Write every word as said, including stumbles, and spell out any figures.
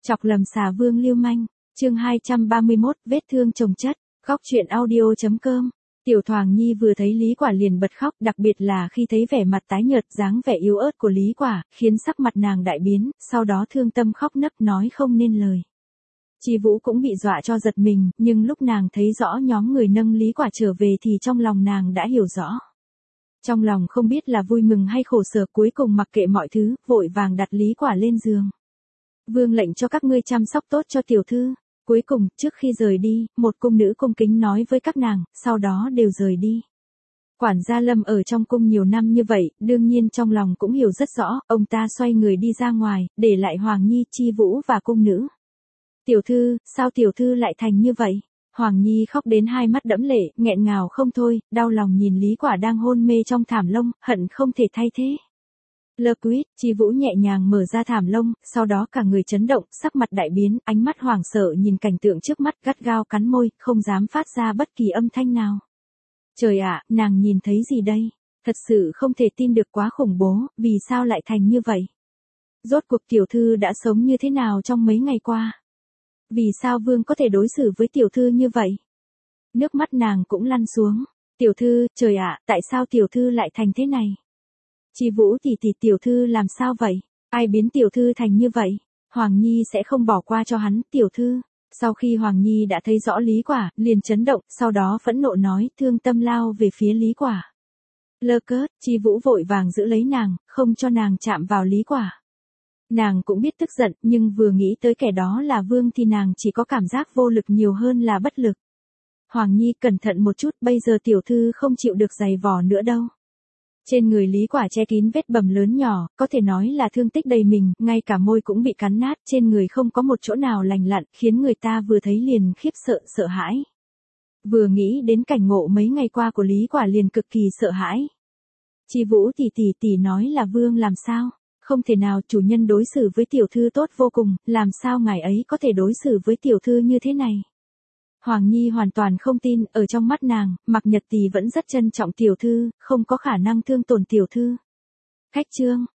Chọc lầm xà vương lưu manh, chương hai trăm ba mươi mốt, vết thương chồng chất, góc truyện audio.com. Tiểu Thoảng Nhi vừa thấy Lý Quả liền bật khóc, đặc biệt là khi thấy vẻ mặt tái nhợt, dáng vẻ yếu ớt của Lý Quả, khiến sắc mặt nàng đại biến, sau đó thương tâm khóc nấc nói không nên lời. Chi Vũ cũng bị dọa cho giật mình, nhưng lúc nàng thấy rõ nhóm người nâng Lý Quả trở về thì trong lòng nàng đã hiểu rõ. Trong lòng không biết là vui mừng hay khổ sở, cuối cùng mặc kệ mọi thứ, vội vàng đặt Lý Quả lên giường. Vương lệnh cho các ngươi chăm sóc tốt cho tiểu thư. Cuối cùng, trước khi rời đi, một cung nữ cung kính nói với các nàng, sau đó đều rời đi. Quản gia Lâm ở trong cung nhiều năm như vậy, đương nhiên trong lòng cũng hiểu rất rõ, ông ta xoay người đi ra ngoài, để lại Hoàng Nhi, Chi Vũ và cung nữ. Tiểu thư, sao tiểu thư lại thành như vậy? Hoàng Nhi khóc đến hai mắt đẫm lệ, nghẹn ngào không thôi, đau lòng nhìn Lý Quả đang hôn mê trong thảm lông, hận không thể thay thế. Lơ quýt, Chi Vũ nhẹ nhàng mở ra thảm lông, sau đó cả người chấn động, sắc mặt đại biến, ánh mắt hoảng sợ nhìn cảnh tượng trước mắt, gắt gao cắn môi, không dám phát ra bất kỳ âm thanh nào. Trời ạ, nàng nhìn thấy gì đây? Thật sự không thể tin được, quá khủng bố, vì sao lại thành như vậy? Rốt cuộc tiểu thư đã sống như thế nào trong mấy ngày qua? Vì sao vương có thể đối xử với tiểu thư như vậy? Nước mắt nàng cũng lăn xuống. Tiểu thư, trời ạ, tại sao tiểu thư lại thành thế này? Chi Vũ tỷ tỷ, tiểu thư làm sao vậy? Ai biến tiểu thư thành như vậy? Hoàng Nhi sẽ không bỏ qua cho hắn, tiểu thư. Sau khi Hoàng Nhi đã thấy rõ Lý Quả, liền chấn động, sau đó phẫn nộ nói, thương tâm lao về phía Lý Quả. Lơ cớt, Chi Vũ vội vàng giữ lấy nàng, không cho nàng chạm vào Lý Quả. Nàng cũng biết tức giận, nhưng vừa nghĩ tới kẻ đó là vương thì nàng chỉ có cảm giác vô lực nhiều hơn là bất lực. Hoàng Nhi cẩn thận một chút, bây giờ tiểu thư không chịu được giày vò nữa đâu. Trên người Lý Quả che kín vết bầm lớn nhỏ, có thể nói là thương tích đầy mình, ngay cả môi cũng bị cắn nát, trên người không có một chỗ nào lành lặn, khiến người ta vừa thấy liền khiếp sợ, sợ hãi. Vừa nghĩ đến cảnh ngộ mấy ngày qua của Lý Quả liền cực kỳ sợ hãi. Chi Vũ tỷ tỷ tỷ nói là vương làm sao? Không thể nào, chủ nhân đối xử với tiểu thư tốt vô cùng, làm sao ngài ấy có thể đối xử với tiểu thư như thế này? Hoàng Nhi hoàn toàn không tin, ở trong mắt nàng, Mạc Nhật Tì vẫn rất trân trọng tiểu thư, không có khả năng thương tổn tiểu thư. Khách chương,